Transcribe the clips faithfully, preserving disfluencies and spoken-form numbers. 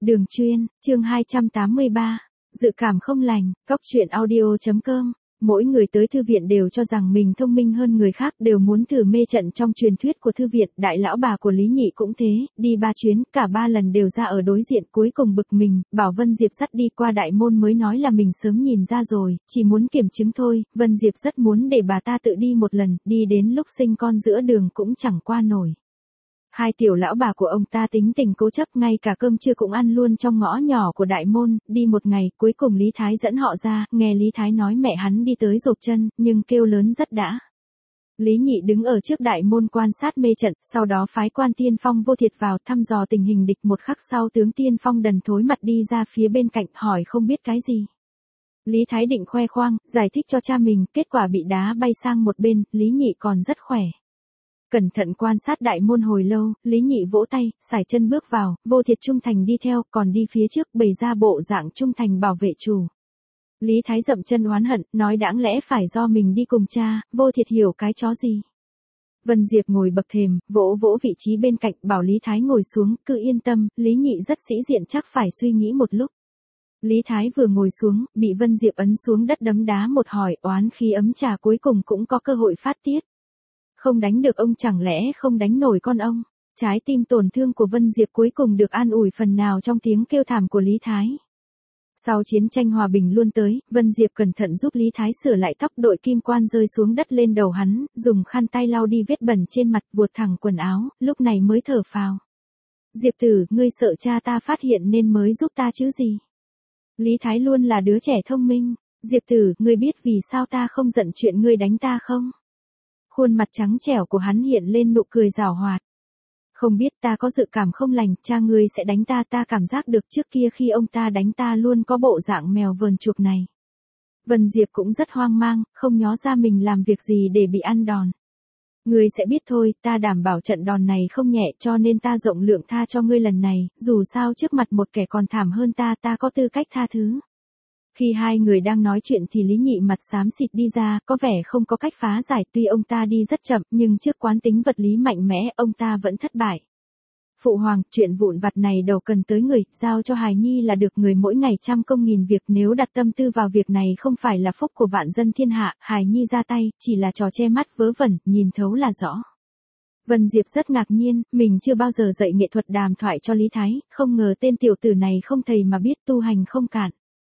Đường chuyên, chương hai trăm tám mươi ba, dự cảm không lành, góc truyện audio.com. Mỗi người tới thư viện đều cho rằng mình thông minh hơn người khác, đều muốn thử mê trận trong truyền thuyết của thư viện. Đại lão bà của Lý Nhị cũng thế, đi ba chuyến, cả ba lần đều ra ở đối diện, cuối cùng bực mình, bảo Vân Diệp dắt đi qua đại môn mới nói là mình sớm nhìn ra rồi, chỉ muốn kiểm chứng thôi. Vân Diệp rất muốn để bà ta tự đi một lần, đi đến lúc sinh con giữa đường cũng chẳng qua nổi. Hai tiểu lão bà của ông ta tính tình cố chấp, ngay cả cơm trưa cũng ăn luôn trong ngõ nhỏ của đại môn. Đi một ngày, cuối cùng Lý Thái dẫn họ ra, nghe Lý Thái nói mẹ hắn đi tới rộp chân, nhưng kêu lớn rất đã. Lý Nhị đứng ở trước đại môn quan sát mê trận, sau đó phái quan Tiên Phong Vô Thiệt vào thăm dò tình hình địch. Một khắc sau tướng Tiên Phong đần thối mặt đi ra phía bên cạnh, hỏi không biết cái gì. Lý Thái định khoe khoang, giải thích cho cha mình, kết quả bị đá bay sang một bên. Lý Nhị còn rất khỏe. Cẩn thận quan sát đại môn hồi lâu, Lý Nhị vỗ tay, sải chân bước vào, Vô Thiệt trung thành đi theo, còn đi phía trước bày ra bộ dạng trung thành bảo vệ chủ. Lý Thái dậm chân oán hận, nói đáng lẽ phải do mình đi cùng cha. Vô Thiệt hiểu cái chó gì. Vân Diệp ngồi bậc thềm, vỗ vỗ vị trí bên cạnh, bảo Lý Thái ngồi xuống, cứ yên tâm. Lý Nhị rất sĩ diện, chắc phải suy nghĩ một lúc. Lý Thái vừa ngồi xuống, bị Vân Diệp ấn xuống đất đấm đá một hồi, oán khí ấm trà cuối cùng cũng có cơ hội phát tiết. Không đánh được ông chẳng lẽ không đánh nổi con ông. Trái tim tổn thương của Vân Diệp cuối cùng được an ủi phần nào trong tiếng kêu thảm của Lý Thái. Sau chiến tranh hòa bình luôn tới, Vân Diệp cẩn thận giúp Lý Thái sửa lại tóc, đội kim quan rơi xuống đất lên đầu hắn, dùng khăn tay lau đi vết bẩn trên mặt, vuột thẳng quần áo, lúc này mới thở phào. Diệp tử, ngươi sợ cha ta phát hiện nên mới giúp ta chứ gì. Lý Thái luôn là đứa trẻ thông minh. Diệp tử, ngươi biết vì sao ta không giận chuyện ngươi đánh ta không? Khuôn mặt trắng trẻo của hắn hiện lên nụ cười giảo hoạt. Không biết, ta có dự cảm không lành, cha ngươi sẽ đánh ta, ta cảm giác được trước kia khi ông ta đánh ta luôn có bộ dạng mèo vờn chuột này. Vân Diệp cũng rất hoang mang, không nhớ ra mình làm việc gì để bị ăn đòn. Ngươi sẽ biết thôi, ta đảm bảo trận đòn này không nhẹ, cho nên ta rộng lượng tha cho ngươi lần này, dù sao trước mặt một kẻ còn thảm hơn ta, ta có tư cách tha thứ. Khi hai người đang nói chuyện thì Lý Nhị mặt xám xịt đi ra, có vẻ không có cách phá giải, tuy ông ta đi rất chậm, nhưng trước quán tính vật lý mạnh mẽ, ông ta vẫn thất bại. Phụ hoàng, chuyện vụn vặt này đâu cần tới người, giao cho hài nhi là được, người mỗi ngày trăm công nghìn việc, nếu đặt tâm tư vào việc này không phải là phúc của vạn dân thiên hạ, hài nhi ra tay, chỉ là trò che mắt vớ vẩn, nhìn thấu là rõ. Vân Diệp rất ngạc nhiên, mình chưa bao giờ dạy nghệ thuật đàm thoại cho Lý Thái, không ngờ tên tiểu tử này không thầy mà biết, tu hành không cạn.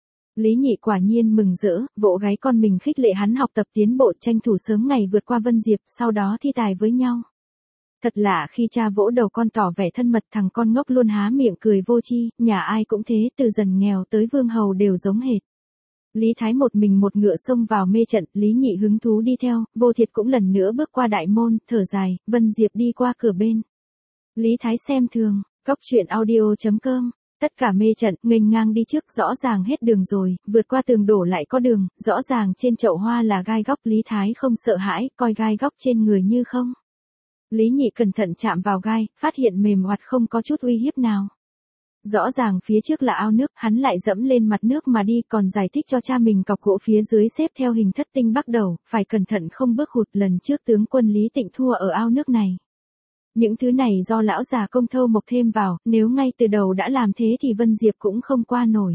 Lý Nhị quả nhiên mừng rỡ, vỗ gáy con mình khích lệ hắn học tập tiến bộ, tranh thủ sớm ngày vượt qua Vân Diệp, sau đó thi tài với nhau. Thật lạ khi cha vỗ đầu con tỏ vẻ thân mật, thằng con ngốc luôn há miệng cười vô tri, nhà ai cũng thế, từ dần nghèo tới vương hầu đều giống hệt. Lý Thái một mình một ngựa xông vào mê trận, Lý Nhị hứng thú đi theo, Vô Thiệt cũng lần nữa bước qua đại môn, thở dài, Vân Diệp đi qua cửa bên. Lý Thái xem thường, góc truyện audio.com. Tất cả mê trận, nghênh ngang đi trước, rõ ràng hết đường rồi, vượt qua tường đổ lại có đường, rõ ràng trên chậu hoa là gai góc, Lý Thái không sợ hãi, coi gai góc trên người như không. Lý Nhị cẩn thận chạm vào gai, phát hiện mềm oặt không có chút uy hiếp nào. Rõ ràng phía trước là ao nước, hắn lại dẫm lên mặt nước mà đi, còn giải thích cho cha mình cọc gỗ phía dưới xếp theo hình thất tinh bắt đầu, phải cẩn thận không bước hụt, lần trước tướng quân Lý Tịnh thua ở ao nước này. Những thứ này do lão già công thâu mộc thêm vào, nếu ngay từ đầu đã làm thế thì Vân Diệp cũng không qua nổi.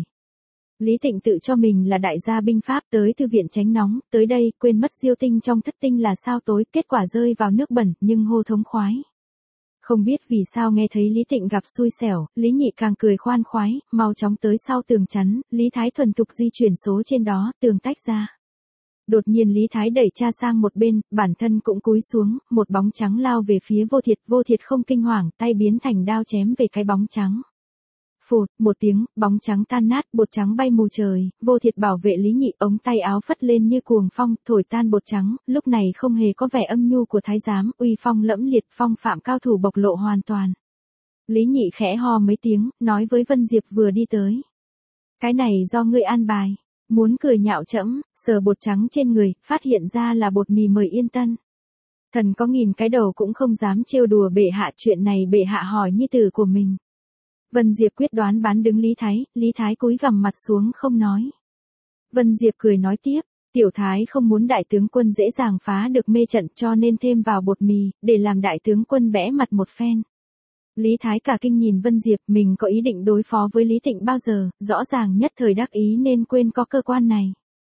Lý Tịnh tự cho mình là đại gia binh pháp, tới thư viện tránh nóng, tới đây quên mất diêu tinh trong thất tinh là sao tối, kết quả rơi vào nước bẩn, nhưng hô thống khoái. Không biết vì sao nghe thấy Lý Tịnh gặp xui xẻo, Lý Nhị càng cười khoan khoái, mau chóng tới sau tường chắn, Lý Thái thuần thục di chuyển số trên đó, tường tách ra. Đột nhiên Lý Thái đẩy cha sang một bên, bản thân cũng cúi xuống, một bóng trắng lao về phía Vô Thiệt, Vô Thiệt không kinh hoàng, tay biến thành đao chém về cái bóng trắng. Phụt, một tiếng, bóng trắng tan nát, bột trắng bay mù trời, Vô Thiệt bảo vệ Lý Nhị, ống tay áo phất lên như cuồng phong, thổi tan bột trắng, lúc này không hề có vẻ âm nhu của thái giám, uy phong lẫm liệt, phong phạm cao thủ bộc lộ hoàn toàn. Lý Nhị khẽ ho mấy tiếng, nói với Vân Diệp vừa đi tới. Cái này do ngươi an bài. Muốn cười nhạo trẫm, sờ bột trắng trên người, phát hiện ra là bột mì mời yên tân. Thần có nghìn cái đầu cũng không dám trêu đùa bệ hạ, chuyện này bệ hạ hỏi nhi tử của mình. Vân Diệp quyết đoán bán đứng Lý Thái, Lý Thái cúi gằm mặt xuống không nói. Vân Diệp cười nói tiếp, tiểu thái không muốn đại tướng quân dễ dàng phá được mê trận cho nên thêm vào bột mì, để làm đại tướng quân bẽ mặt một phen. Lý Thái cả kinh nhìn Vân Diệp, mình có ý định đối phó với Lý Tịnh bao giờ, rõ ràng nhất thời đắc ý nên quên có cơ quan này.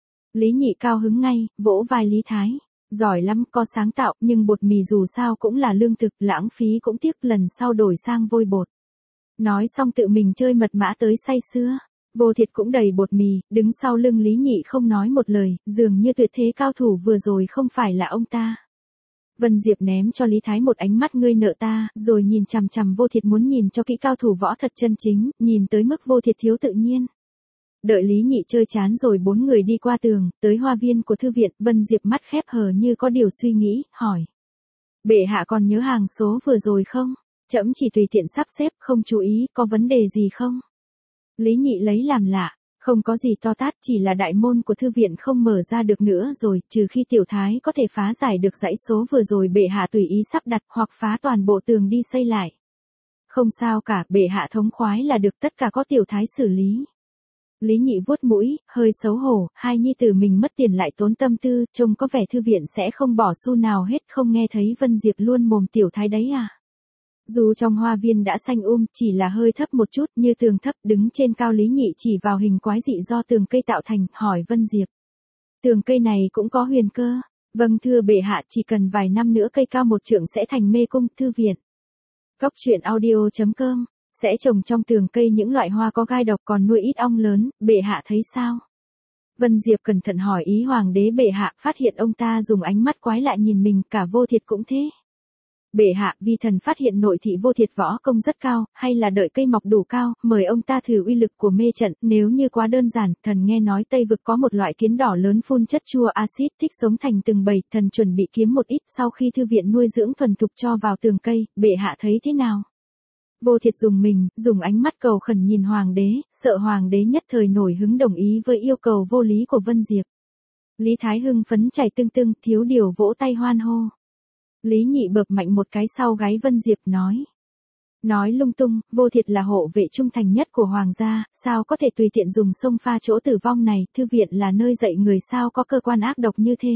Lý Nhị cao hứng ngay, vỗ vai Lý Thái. Giỏi lắm, có sáng tạo, nhưng bột mì dù sao cũng là lương thực, lãng phí cũng tiếc, lần sau đổi sang vôi bột. Nói xong tự mình chơi mật mã tới say sưa. Vô Thiệt cũng đầy bột mì, đứng sau lưng Lý Nhị không nói một lời, dường như tuyệt thế cao thủ vừa rồi không phải là ông ta. Vân Diệp ném cho Lý Thái một ánh mắt ngươi nợ ta, rồi nhìn chằm chằm Vô Thiệt muốn nhìn cho kỹ cao thủ võ thật chân chính, nhìn tới mức Vô Thiệt thiếu tự nhiên. Đợi Lý Nhị chơi chán rồi bốn người đi qua tường, tới hoa viên của thư viện, Vân Diệp mắt khép hờ như có điều suy nghĩ, hỏi. Bệ hạ còn nhớ hàng số vừa rồi không? Trẫm chỉ tùy tiện sắp xếp, không chú ý, có vấn đề gì không? Lý Nhị lấy làm lạ, không có gì to tát, chỉ là đại môn của thư viện không mở ra được nữa rồi, trừ khi tiểu thái có thể phá giải được dãy số vừa rồi bệ hạ tùy ý sắp đặt hoặc phá toàn bộ tường đi xây lại. Không sao cả, bệ hạ thống khoái là được, tất cả có tiểu thái xử lý. Lý Nhị vuốt mũi, hơi xấu hổ, hai nhi tử mình mất tiền lại tốn tâm tư, trông có vẻ thư viện sẽ không bỏ xu nào hết, không nghe thấy Vân Diệp luôn mồm tiểu thái đấy à. Dù trong hoa viên đã xanh um, chỉ là hơi thấp một chút, như tường thấp, đứng trên cao Lý Nhị chỉ vào hình quái dị do tường cây tạo thành, hỏi Vân Diệp. Tường cây này cũng có huyền cơ. Vâng thưa bệ hạ, chỉ cần vài năm nữa cây cao một trượng sẽ thành mê cung, thư viện. Cóc truyện audio chấm com, sẽ trồng trong tường cây những loại hoa có gai độc còn nuôi ít ong lớn, bệ hạ thấy sao? Vân Diệp cẩn thận hỏi ý hoàng đế bệ hạ, phát hiện ông ta dùng ánh mắt quái lạ nhìn mình, cả Vô Thiệt cũng thế. Bệ hạ, vi thần phát hiện nội thị Vô Thiệt võ công rất cao, hay là đợi cây mọc đủ cao, mời ông ta thử uy lực của mê trận, nếu như quá đơn giản, thần nghe nói Tây Vực có một loại kiến đỏ lớn phun chất chua axit thích sống thành từng bầy, thần chuẩn bị kiếm một ít sau khi thư viện nuôi dưỡng thuần thục cho vào tường cây, bệ hạ thấy thế nào? Vô Thiệt dùng mình, dùng ánh mắt cầu khẩn nhìn hoàng đế, sợ hoàng đế nhất thời nổi hứng đồng ý với yêu cầu vô lý của Vân Diệp. Lý Thái hưng phấn chảy tưng tưng, thiếu điều vỗ tay hoan hô. Lý Nhị bợp mạnh một cái sau gáy Vân Diệp nói. Nói lung tung, Vô Thiệt là hộ vệ trung thành nhất của hoàng gia, sao có thể tùy tiện dùng sông pha chỗ tử vong này, thư viện là nơi dạy người sao có cơ quan ác độc như thế.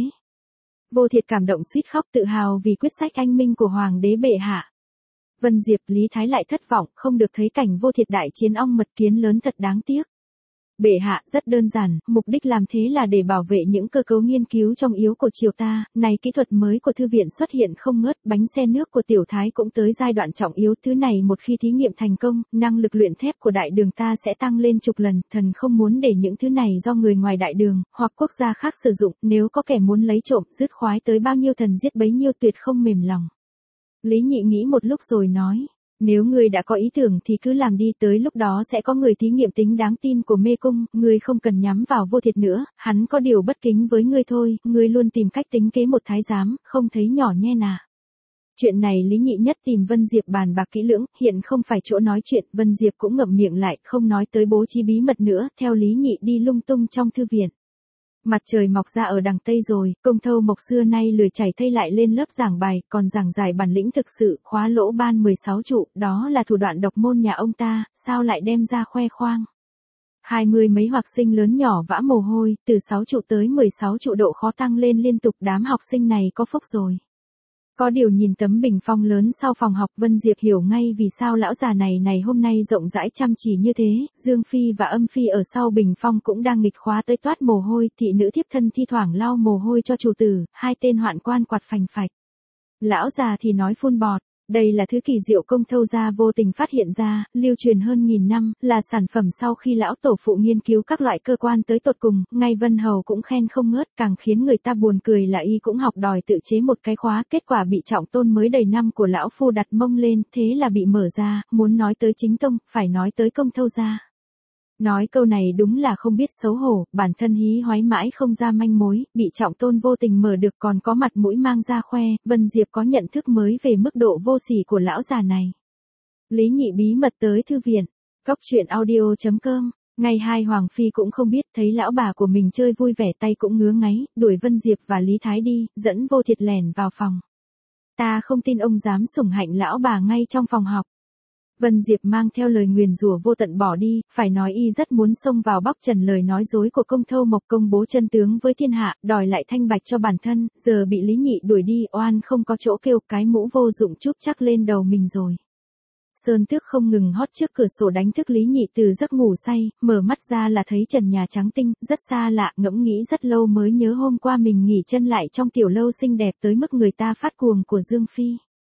Vô Thiệt cảm động suýt khóc tự hào vì quyết sách anh minh của hoàng đế bệ hạ. Vân Diệp, Lý Thái lại thất vọng, không được thấy cảnh Vô Thiệt đại chiến ong mật kiến lớn thật đáng tiếc. Bệ hạ, rất đơn giản, mục đích làm thế là để bảo vệ những cơ cấu nghiên cứu trong yếu của triều ta, này kỹ thuật mới của thư viện xuất hiện không ngớt, bánh xe nước của tiểu thái cũng tới giai đoạn trọng yếu, thứ này một khi thí nghiệm thành công, năng lực luyện thép của đại đường ta sẽ tăng lên chục lần, thần không muốn để những thứ này do người ngoài đại đường, hoặc quốc gia khác sử dụng, nếu có kẻ muốn lấy trộm, dứt khoái tới bao nhiêu thần giết bấy nhiêu, tuyệt không mềm lòng. Lý Nhị nghĩ một lúc rồi nói. Nếu ngươi đã có ý tưởng thì cứ làm đi, tới lúc đó sẽ có người thí nghiệm tính đáng tin của mê cung, ngươi không cần nhắm vào Vô Thiệt nữa, hắn có điều bất kính với ngươi thôi, ngươi luôn tìm cách tính kế một thái giám, không thấy nhỏ nhe nà. Chuyện này Lý Nhị nhất tìm Vân Diệp bàn bạc kỹ lưỡng, hiện không phải chỗ nói chuyện, Vân Diệp cũng ngậm miệng lại, không nói tới bố trí bí mật nữa, theo Lý Nhị đi lung tung trong thư viện. Mặt trời mọc ra ở đằng Tây rồi, Công Thâu Mộc xưa nay lười chảy thây lại lên lớp giảng bài, còn giảng giải bản lĩnh thực sự, khóa lỗ ban mười sáu trụ, đó là thủ đoạn độc môn nhà ông ta, sao lại đem ra khoe khoang. Hai mươi mấy học sinh lớn nhỏ vã mồ hôi, từ sáu trụ tới mười sáu trụ độ khó tăng lên liên tục, đám học sinh này có phúc rồi. Có điều nhìn tấm bình phong lớn sau phòng học, Vân Diệp hiểu ngay vì sao lão già này này hôm nay rộng rãi chăm chỉ như thế, Dương Phi và Âm Phi ở sau bình phong cũng đang nghịch khóa tới toát mồ hôi, thị nữ thiếp thân thi thoảng lau mồ hôi cho chủ tử, hai tên hoạn quan quạt phành phạch. Lão già thì nói phun bọt, đây là thứ kỳ diệu Công Thâu gia vô tình phát hiện ra, lưu truyền hơn nghìn năm, là sản phẩm sau khi lão tổ phụ nghiên cứu các loại cơ quan tới tột cùng, ngay Vân Hầu cũng khen không ngớt, càng khiến người ta buồn cười là y cũng học đòi tự chế một cái khóa, kết quả bị trọng tôn mới đầy năm của lão phu đặt mông lên, thế là bị mở ra, muốn nói tới chính tông, phải nói tới Công Thâu gia. Nói câu này đúng là không biết xấu hổ, bản thân hí hoái mãi không ra manh mối, bị trọng tôn vô tình mở được còn có mặt mũi mang ra khoe, Vân Diệp có nhận thức mới về mức độ vô sỉ của lão già này. Lý Nhị bí mật tới thư viện, cóc truyện audio chấm com, ngày hai Hoàng Phi cũng không biết, thấy lão bà của mình chơi vui vẻ tay cũng ngứa ngáy, đuổi Vân Diệp và Lý Thái đi, dẫn Vô Thiệt lẻn vào phòng. Ta không tin ông dám sủng hạnh lão bà ngay trong phòng học. Vân Diệp mang theo lời nguyền rủa vô tận bỏ đi, phải nói y rất muốn xông vào bóc trần lời nói dối của Công Thâu Mộc, công bố chân tướng với thiên hạ, đòi lại thanh bạch cho bản thân, giờ bị Lý Nhị đuổi đi, oan không có chỗ kêu, cái mũ vô dụng chúc chắc lên đầu mình rồi. Sơn Tước không ngừng hót trước cửa sổ đánh thức Lý Nhị từ giấc ngủ say, mở mắt ra là thấy trần nhà trắng tinh, rất xa lạ, ngẫm nghĩ rất lâu mới nhớ hôm qua mình nghỉ chân lại trong tiểu lâu xinh đẹp tới mức người ta phát cuồng của Dương Phi.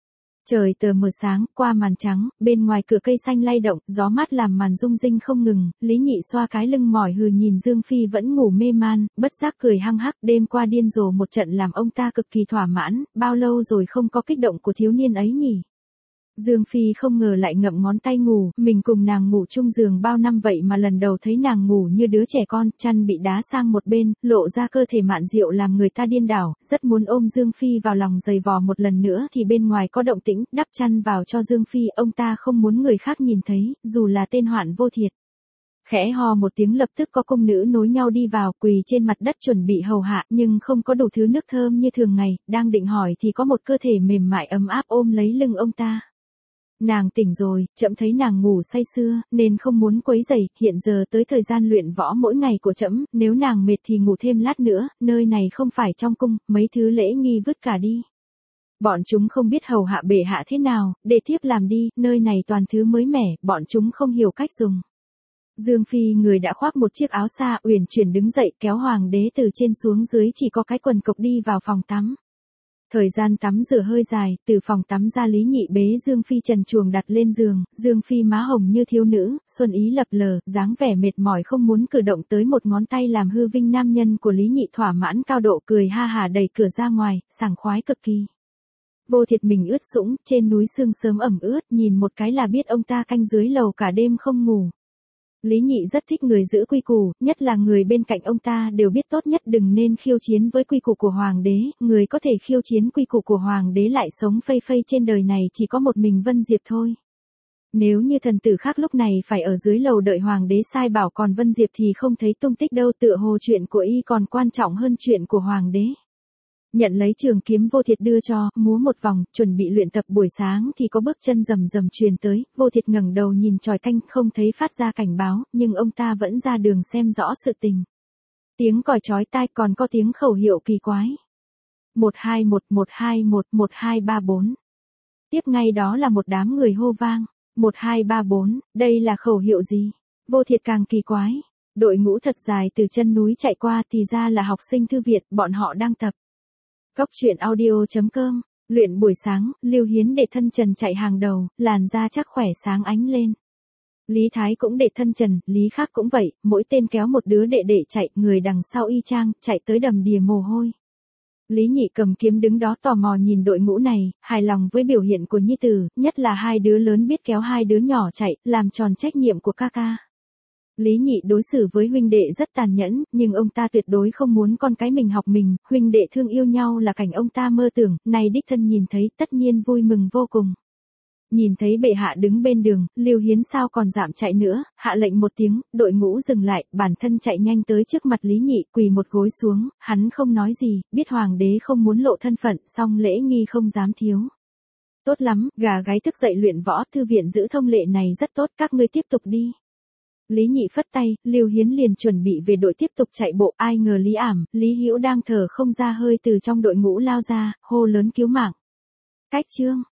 Trời tờ mờ sáng, qua màn trắng, bên ngoài cửa cây xanh lay động, gió mát làm màn rung rinh không ngừng, Lý Nhị xoa cái lưng mỏi hừ nhìn Dương Phi vẫn ngủ mê man, bất giác cười hăng hắc, đêm qua điên rồ một trận làm ông ta cực kỳ thỏa mãn, bao lâu rồi không có kích động của thiếu niên ấy nhỉ. Dương Phi không ngờ lại ngậm ngón tay ngủ, mình cùng nàng ngủ chung giường bao năm vậy mà lần đầu thấy nàng ngủ như đứa trẻ con, chăn bị đá sang một bên, lộ ra cơ thể mạn diệu làm người ta điên đảo, rất muốn ôm Dương Phi vào lòng giày vò một lần nữa thì bên ngoài có động tĩnh, đắp chăn vào cho Dương Phi, ông ta không muốn người khác nhìn thấy, dù là tên hoạn vô thiệt. Khẽ hò một tiếng lập tức có công nữ nối nhau đi vào, quỳ trên mặt đất chuẩn bị hầu hạ, nhưng không có đủ thứ nước thơm như thường ngày, đang định hỏi thì có một cơ thể mềm mại ấm áp ôm lấy lưng ông ta. Nàng tỉnh rồi, trẫm thấy nàng ngủ say sưa, nên không muốn quấy rầy, hiện giờ tới thời gian luyện võ mỗi ngày của trẫm, nếu nàng mệt thì ngủ thêm lát nữa, nơi này không phải trong cung, mấy thứ lễ nghi vứt cả đi. Bọn chúng không biết hầu hạ bệ hạ thế nào, để tiếp làm đi, nơi này toàn thứ mới mẻ, bọn chúng không hiểu cách dùng. Dương Phi người đã khoác một chiếc áo sa uyển chuyển đứng dậy kéo hoàng đế từ trên xuống dưới chỉ có cái quần cộc đi vào phòng tắm. Thời gian tắm rửa hơi dài, từ phòng tắm ra Lý Nhị bế Dương Phi trần truồng đặt lên giường, Dương Phi má hồng như thiếu nữ, xuân ý lập lờ, dáng vẻ mệt mỏi không muốn cử động tới một ngón tay làm hư vinh nam nhân của Lý Nhị thỏa mãn cao độ cười ha hà đẩy cửa ra ngoài, sảng khoái cực kỳ. Vô Thiệt mình ướt sũng, trên núi sương sớm ẩm ướt, nhìn một cái là biết ông ta canh dưới lầu cả đêm không ngủ. Lý Nhị rất thích người giữ quy củ, nhất là người bên cạnh ông ta đều biết tốt nhất đừng nên khiêu chiến với quy củ của hoàng đế, người có thể khiêu chiến quy củ của hoàng đế lại sống phây phây trên đời này chỉ có một mình Vân Diệp thôi. Nếu như thần tử khác lúc này phải ở dưới lầu đợi hoàng đế sai bảo còn Vân Diệp thì không thấy tung tích đâu, tựa hồ chuyện của y còn quan trọng hơn chuyện của hoàng đế. Nhận lấy trường kiếm Vô Thiệt đưa cho, múa một vòng, chuẩn bị luyện tập buổi sáng thì có bước chân rầm rầm truyền tới, Vô Thiệt ngẩng đầu nhìn chòi canh, không thấy phát ra cảnh báo, nhưng ông ta vẫn ra đường xem rõ sự tình. Tiếng còi chói tai còn có tiếng khẩu hiệu kỳ quái. một hai một, một hai một, một hai ba bốn. Tiếp ngay đó là một đám người hô vang. một hai ba bốn, đây là khẩu hiệu gì? Vô Thiệt càng kỳ quái. Đội ngũ thật dài từ chân núi chạy qua thì ra là học sinh thư viện, bọn họ đang tập. Cốc truyện audio chấm com, luyện buổi sáng, Lưu Hiến để thân trần chạy hàng đầu, làn da chắc khỏe sáng ánh lên. Lý Thái cũng để thân trần, Lý khác cũng vậy, mỗi tên kéo một đứa đệ đệ chạy, người đằng sau y chang, chạy tới đầm đìa mồ hôi. Lý Nhị cầm kiếm đứng đó tò mò nhìn đội ngũ này, hài lòng với biểu hiện của nhi tử, nhất là hai đứa lớn biết kéo hai đứa nhỏ chạy, làm tròn trách nhiệm của ca ca. Lý Nhị đối xử với huynh đệ rất tàn nhẫn, nhưng ông ta tuyệt đối không muốn con cái mình học mình, huynh đệ thương yêu nhau là cảnh ông ta mơ tưởng, này đích thân nhìn thấy tất nhiên vui mừng vô cùng. Nhìn thấy bệ hạ đứng bên đường, Lưu Hiến sao còn dám chạy nữa, hạ lệnh một tiếng, đội ngũ dừng lại, bản thân chạy nhanh tới trước mặt Lý Nhị, quỳ một gối xuống, hắn không nói gì, biết hoàng đế không muốn lộ thân phận, song lễ nghi không dám thiếu. Tốt lắm, gà gáy thức dậy luyện võ, thư viện giữ thông lệ này rất tốt, các ngươi tiếp tục đi. Lý Nhị phất tay, Lưu Hiến liền chuẩn bị về đội tiếp tục chạy bộ, ai ngờ Lý Ảm, Lý Hữu đang thở không ra hơi từ trong đội ngũ lao ra, hô lớn cứu mạng. Cách chương